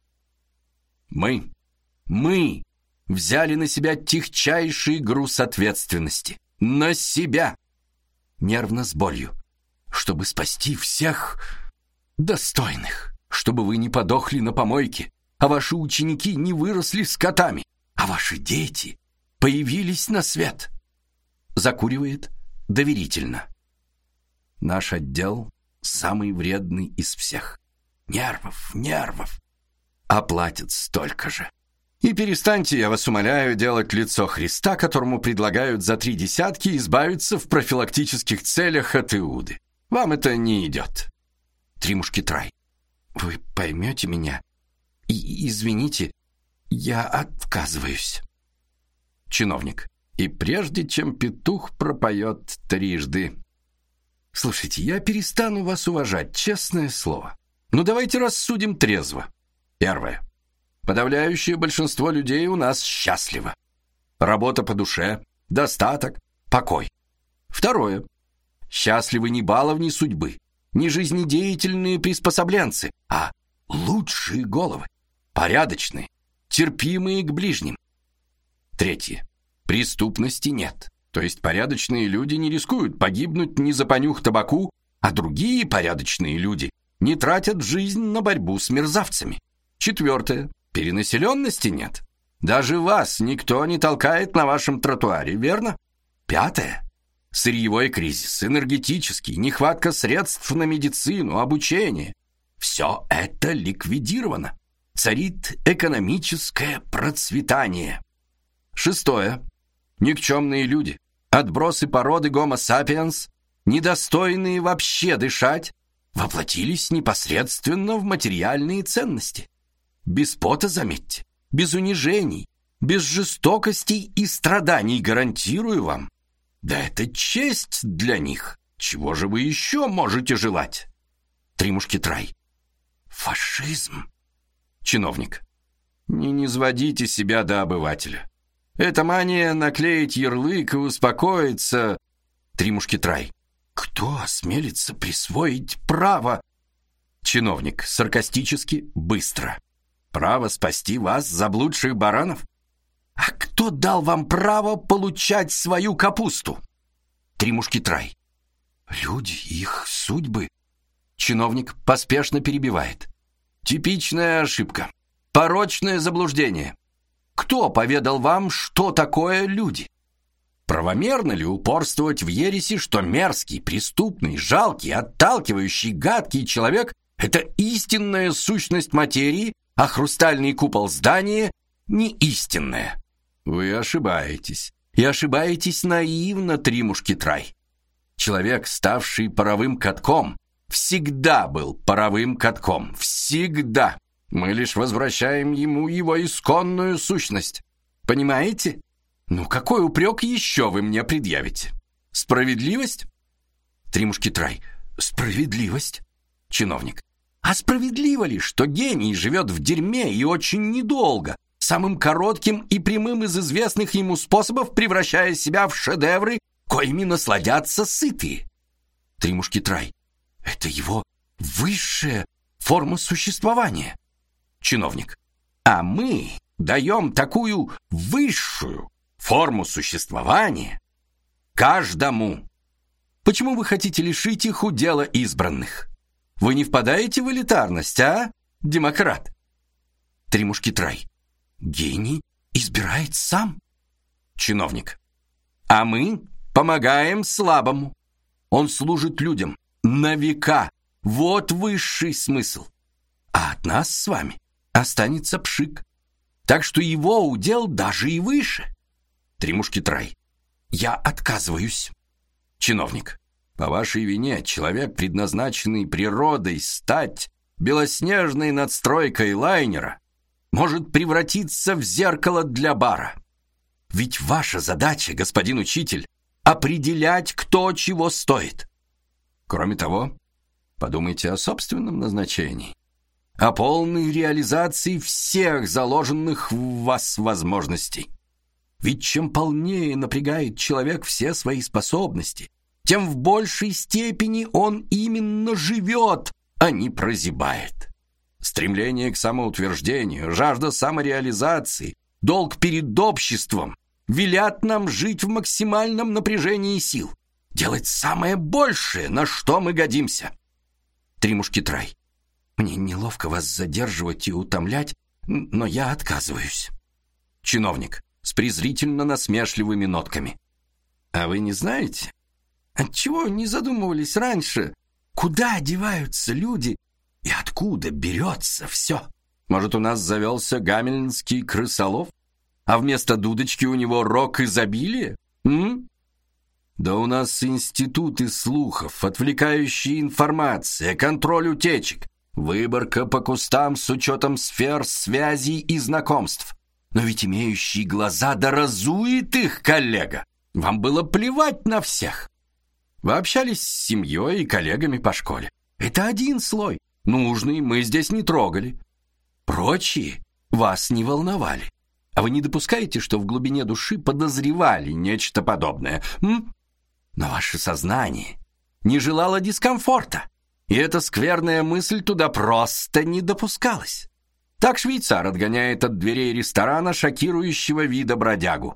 Мы взяли на себя тягчайший груз ответственности. На себя. Нервно с болью. Чтобы спасти всех достойных. Чтобы вы не подохли на помойке, а ваши ученики не выросли скотами, а ваши дети появились на свет. Закуривает доверительно. Наш отдел самый вредный из всех. Нервов. А платят столько же. И перестаньте, я вас умоляю, делать лицо Христа, которому предлагают за 3 десятки избавиться в профилактических целях от Иуды. Вам это не идет. Три мушкетера. Вы поймете меня? И извините, я отказываюсь. Чиновник. И прежде чем петух пропоет трижды. Слушайте, я перестану вас уважать, честное слово. Но давайте рассудим трезво. Первое. Подавляющее большинство людей у нас счастливо. Работа по душе, достаток, покой. Второе. Счастливы не баловни судьбы, не жизнедеятельные приспособленцы, а лучшие головы, порядочные, терпимые к ближним. Третье. Преступности нет. То есть порядочные люди не рискуют погибнуть ни за понюх табаку, а другие порядочные люди не тратят жизнь на борьбу с мерзавцами. Четвертое. Перенаселенности нет. Даже вас никто не толкает на вашем тротуаре, верно? Пятое. Сырьевой кризис, энергетический, нехватка средств на медицину, обучение. Все это ликвидировано. Царит экономическое процветание. Шестое. Никчемные люди, отбросы породы Homo sapiens, недостойные вообще дышать, воплотились непосредственно в материальные ценности. Без пота, заметьте, без унижений, без жестокостей и страданий, гарантирую вам. Да это честь для них. Чего же вы еще можете желать? Три мушкетера. Фашизм. Чиновник. Не низводите себя до обывателя. Это мания наклеить ярлык и успокоиться. Три мушкетера. Кто осмелится присвоить право? Чиновник саркастически, быстро. Право спасти вас, заблудших баранов? А кто дал вам право получать свою капусту? Три мушкетера. Люди, их судьбы. Чиновник поспешно перебивает. Типичная ошибка. Порочное заблуждение. Кто поведал вам, что такое люди? Правомерно ли упорствовать в ереси, что мерзкий, преступный, жалкий, отталкивающий, гадкий человек – это истинная сущность материи, а хрустальный купол здания – не истинная? Вы ошибаетесь. И ошибаетесь наивно, три мушкетера. Человек, ставший паровым катком, всегда был паровым катком. Всегда. Мы лишь возвращаем ему его исконную сущность. Понимаете? Ну, какой упрек еще вы мне предъявите? Справедливость? Три мушкетера. Справедливость? Чиновник. А справедливо ли, что гений живет в дерьме и очень недолго, самым коротким и прямым из известных ему способов превращая себя в шедевры, коими насладятся сытые? Три мушкетера. Это его высшая форма существования. Чиновник. А мы даем такую высшую форму существования каждому? Почему вы хотите лишить их удела избранных? Вы не впадаете в элитарность, а, демократ? Три мушкетрай. Гений избирает сам. Чиновник. А мы помогаем слабому. Он служит людям на века. Вот высший смысл. А от нас с вами останется пшик. Так что его удел даже и выше. Три мушкетрай. Я отказываюсь. Чиновник. По вашей вине человек, предназначенный природой стать белоснежной надстройкой лайнера, может превратиться в зеркало для бара. Ведь ваша задача, господин учитель, определять, кто чего стоит. Кроме того, подумайте о собственном назначении, о полной реализации всех заложенных в вас возможностей. Ведь чем полнее напрягает человек все свои способности, тем в большей степени он именно живет, а не прозябает. Стремление к самоутверждению, жажда самореализации, долг перед обществом велят нам жить в максимальном напряжении сил, делать самое большее, на что мы годимся. Три мушкетрай. Мне неловко вас задерживать и утомлять, но я отказываюсь. Чиновник с презрительно-насмешливыми нотками. А вы не знаете, отчего не задумывались раньше, куда деваются люди и откуда берется все? Может, у нас завелся гамельнский крысолов, а вместо дудочки у него рог изобилия? Да у нас институты слухов, отвлекающая информация, контроль утечек, выборка по кустам с учетом сфер связей и знакомств. Но ведь имеющий глаза да разует их, коллега. Вам было плевать на всех. Вы общались с семьей и коллегами по школе. Это один слой. Нужный мы здесь не трогали. Прочие вас не волновали. А вы не допускаете, что в глубине души подозревали нечто подобное? Но ваше сознание не желало дискомфорта, и эта скверная мысль туда просто не допускалась. Так швейцар отгоняет от дверей ресторана шокирующего вида бродягу.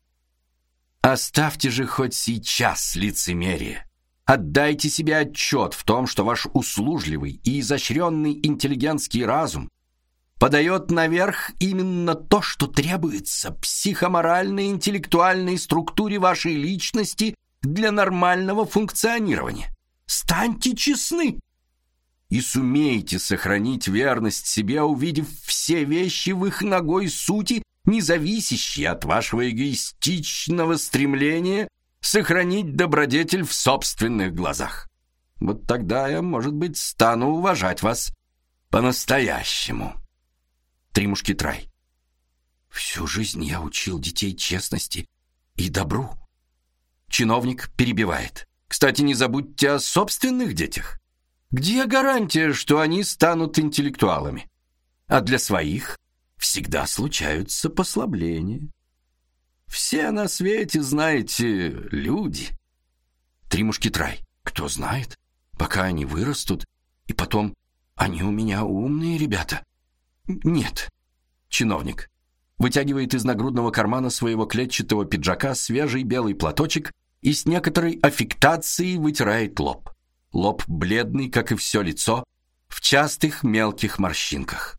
Оставьте же хоть сейчас лицемерие. Отдайте себе отчет в том, что ваш услужливый и изощренный интеллигентский разум подает наверх именно то, что требуется психоморальной и интеллектуальной структуре вашей личности для нормального функционирования. Станьте честны и сумейте сохранить верность себе, увидев все вещи в их нагой сути, не зависящие от вашего эгоистичного стремления сохранить добродетель в собственных глазах. Вот тогда я, может быть, стану уважать вас по-настоящему. Три мушкетрай. Всю жизнь я учил детей честности и добру. Чиновник перебивает. Кстати, не забудьте о собственных детях. Где гарантия, что они станут интеллектуалами? А для своих всегда случаются послабления. Все на свете, знаете, люди. Три мушкетрай. Кто знает, пока они вырастут, и потом они у меня умные ребята. Нет. Чиновник вытягивает из нагрудного кармана своего клетчатого пиджака свежий белый платочек и с некоторой аффектацией вытирает лоб. Лоб бледный, как и все лицо, в частых мелких морщинках.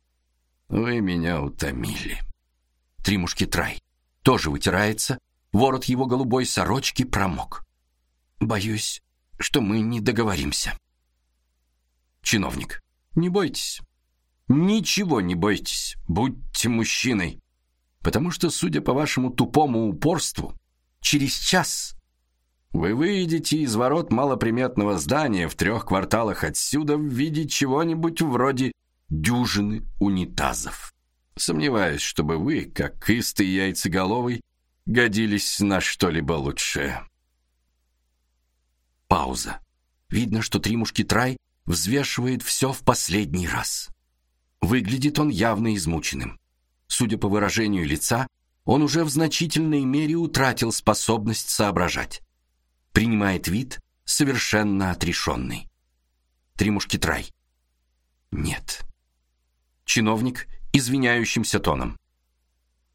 Вы меня утомили. Три мушкетрай тоже вытирается, ворот его голубой сорочки промок. Боюсь, что мы не договоримся. Чиновник. Не бойтесь. Ничего не бойтесь. Будьте мужчиной. Потому что, судя по вашему тупому упорству, через час вы выйдете из ворот малоприметного здания в 3 кварталах отсюда в виде чего-нибудь вроде дюжины унитазов. Сомневаюсь, чтобы вы, как истый яйцеголовый, годились на что-либо лучшее. Пауза. Видно, что Три мушкетрай взвешивает все в последний раз. Выглядит он явно измученным. Судя по выражению лица, он уже в значительной мере утратил способность соображать. Принимает вид совершенно отрешенный. Три мушкетрай. Нет. Чиновник извиняющимся тоном.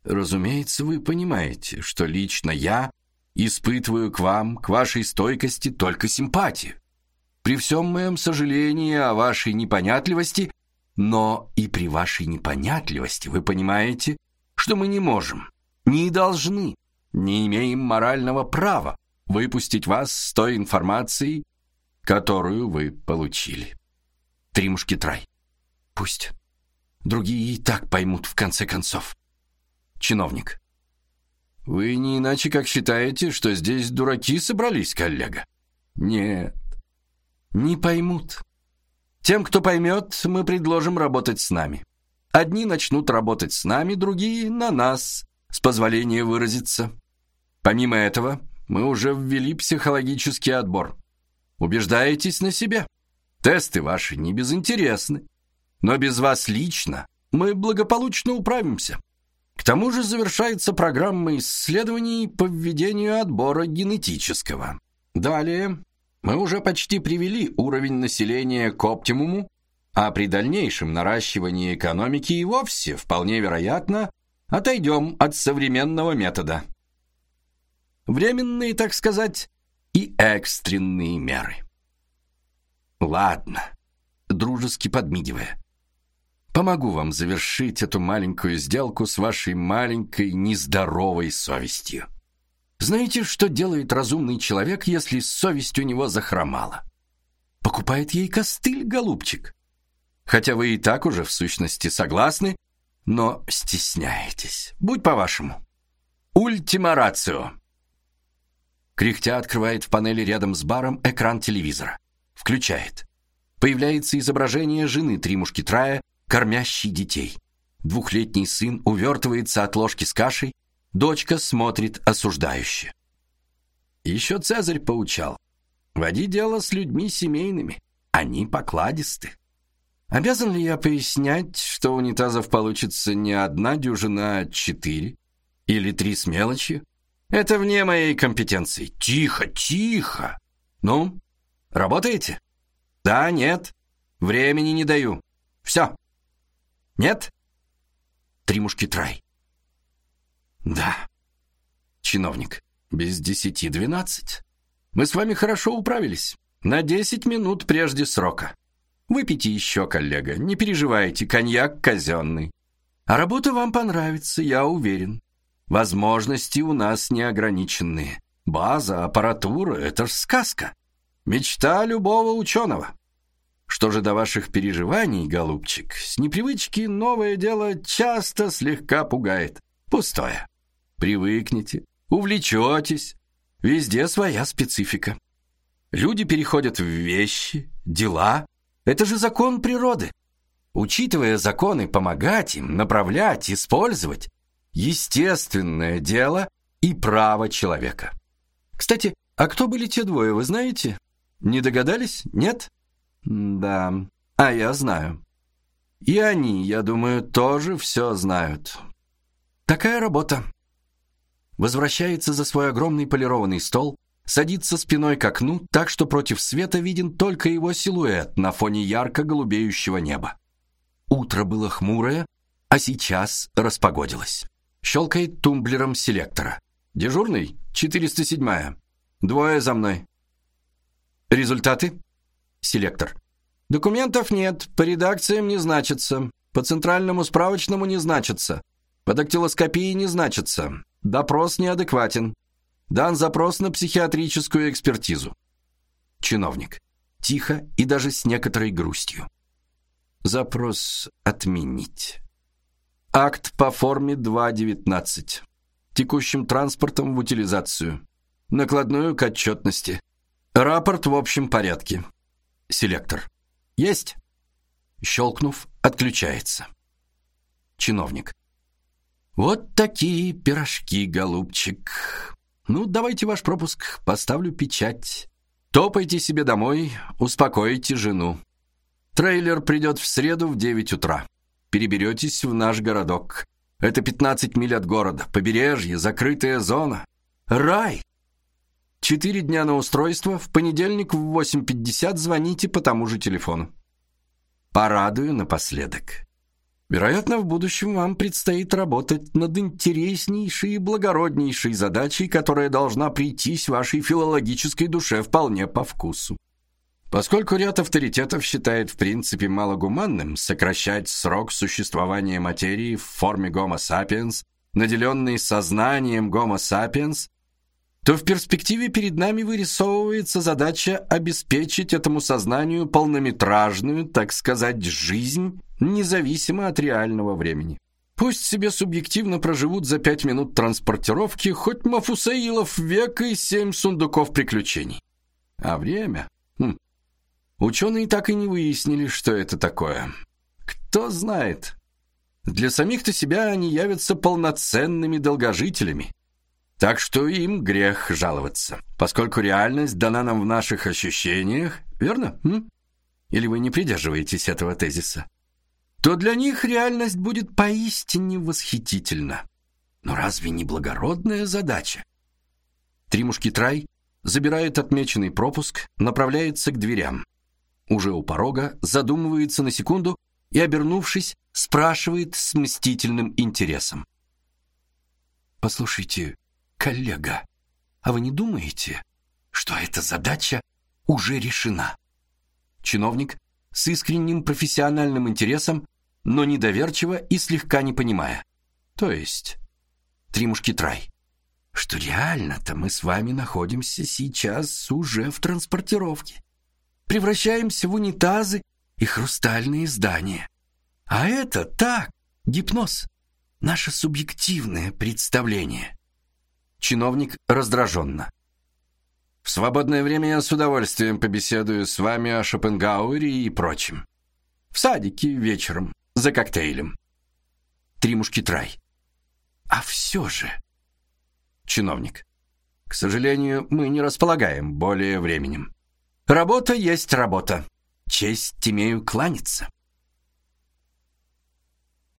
Разумеется, вы понимаете, что лично я испытываю к вам, к вашей стойкости только симпатию. При всем моем сожалении о вашей непонятливости, но и при вашей непонятливости вы понимаете, что мы не можем, не должны, не имеем морального права выпустить вас с той информацией, которую вы получили. Три мушкетера. Пусть. Другие и так поймут в конце концов. Чиновник. Вы не иначе как считаете, что здесь дураки собрались, коллега? Нет. Не поймут. Тем, кто поймет, мы предложим работать с нами. Одни начнут работать с нами, другие на нас, с позволения выразиться. Помимо этого, мы уже ввели психологический отбор. Убеждаетесь на себе. Тесты ваши не безинтересны, но без вас лично мы благополучно управимся. К тому же завершается программа исследований по введению отбора генетического. Далее мы уже почти привели уровень населения к оптимуму, а при дальнейшем наращивании экономики и вовсе, вполне вероятно, отойдем от современного метода. Временные, так сказать, и экстренные меры. Ладно, дружески подмигивая. Помогу вам завершить эту маленькую сделку с вашей маленькой нездоровой совестью. Знаете, что делает разумный человек, если совесть у него захромала? Покупает ей костыль, голубчик. Хотя вы и так уже в сущности согласны, но стесняетесь. Будь по-вашему. Ультима рацио. Кряхтя открывает в панели рядом с баром экран телевизора. Включает. Появляется изображение жены Три мушкетера, кормящей детей. Двухлетний сын увертывается от ложки с кашей, дочка смотрит осуждающе. Еще Цезарь поучал: води дело с людьми семейными, они покладисты. Обязан ли я пояснять, что унитазов получится не одна дюжина, а 4 или 3 с мелочью? Это вне моей компетенции. Тихо, тихо. Ну, работаете? Да, нет. Времени не даю. Все. Нет? Три мушкетера. Да. Чиновник. Без 10:12. Мы с вами хорошо управились. На 10 минут прежде срока. Выпейте еще, коллега. Не переживайте, коньяк казенный. А работа вам понравится, я уверен. Возможности у нас неограниченные. База, аппаратура — это ж сказка. Мечта любого ученого. Что же до ваших переживаний, голубчик, с непривычки новое дело часто слегка пугает. Пустое. Привыкнете, увлечетесь. Везде своя специфика. Люди переходят в вещи, дела. Это же закон природы. Учитывая законы, помогать им, направлять, использовать — естественное дело и право человека. Кстати, а кто были те двое, вы знаете? Не догадались? Нет? Да, а я знаю. И они, я думаю, тоже все знают. Такая работа. Возвращается за свой огромный полированный стол, садится спиной к окну, так что против света виден только его силуэт на фоне ярко голубеющего неба. Утро было хмурое, а сейчас распогодилось. Щелкает тумблером селектора. Дежурный? 407-я. Двое за мной. Результаты? Селектор. Документов нет, по редакциям не значится, по центральному справочному не значится, по дактилоскопии не значится, допрос неадекватен. Дан запрос на психиатрическую экспертизу. Чиновник. Тихо и даже с некоторой грустью. Запрос отменить. Акт по форме 2.19. Текущим транспортом в утилизацию. Накладную к отчетности. Рапорт в общем порядке. Селектор. Есть. Щелкнув, отключается. Чиновник. Вот такие пирожки, голубчик. Ну, давайте ваш пропуск, поставлю печать. Топайте себе домой, успокойте жену. Трейлер придет в среду в 9 утра. Переберетесь в наш городок. Это 15 миль от города, побережье, закрытая зона. Рай! 4 дня на устройство, в понедельник в 8:50 звоните по тому же телефону. Порадую напоследок. Вероятно, в будущем вам предстоит работать над интереснейшей и благороднейшей задачей, которая должна прийтись вашей филологической душе вполне по вкусу. Поскольку ряд авторитетов считает в принципе малогуманным сокращать срок существования материи в форме Homo sapiens, наделенной сознанием Homo sapiens, то в перспективе перед нами вырисовывается задача обеспечить этому сознанию полнометражную, так сказать, жизнь, независимо от реального времени. Пусть себе субъективно проживут за 5 минут транспортировки хоть Мафусаилов век и 7 сундуков приключений. А время? Ученые так и не выяснили, что это такое. Кто знает? Для самих-то себя они явятся полноценными долгожителями. Так что им грех жаловаться, поскольку реальность дана нам в наших ощущениях, верно? Или вы не придерживаетесь этого тезиса? То для них реальность будет поистине восхитительна. Но разве не благородная задача? Три мушкетера забирают отмеченный пропуск, направляются к дверям. Уже у порога задумывается на секунду и, обернувшись, спрашивает с мстительным интересом: «Послушайте, коллега, а вы не думаете, что эта задача уже решена?» Чиновник с искренним профессиональным интересом, но недоверчиво и слегка не понимая. То есть, три мушкетера, что реально-то мы с вами находимся сейчас уже в транспортировке. Превращаемся в унитазы и хрустальные здания. А это так, гипноз, наше субъективное представление. Чиновник раздраженно: «В свободное время я с удовольствием побеседую с вами о Шопенгауэре и прочем. В садике вечером, за коктейлем». Три мушкетера: «А все же...» Чиновник: «К сожалению, мы не располагаем более временем. Работа есть работа. Честь имею кланяться».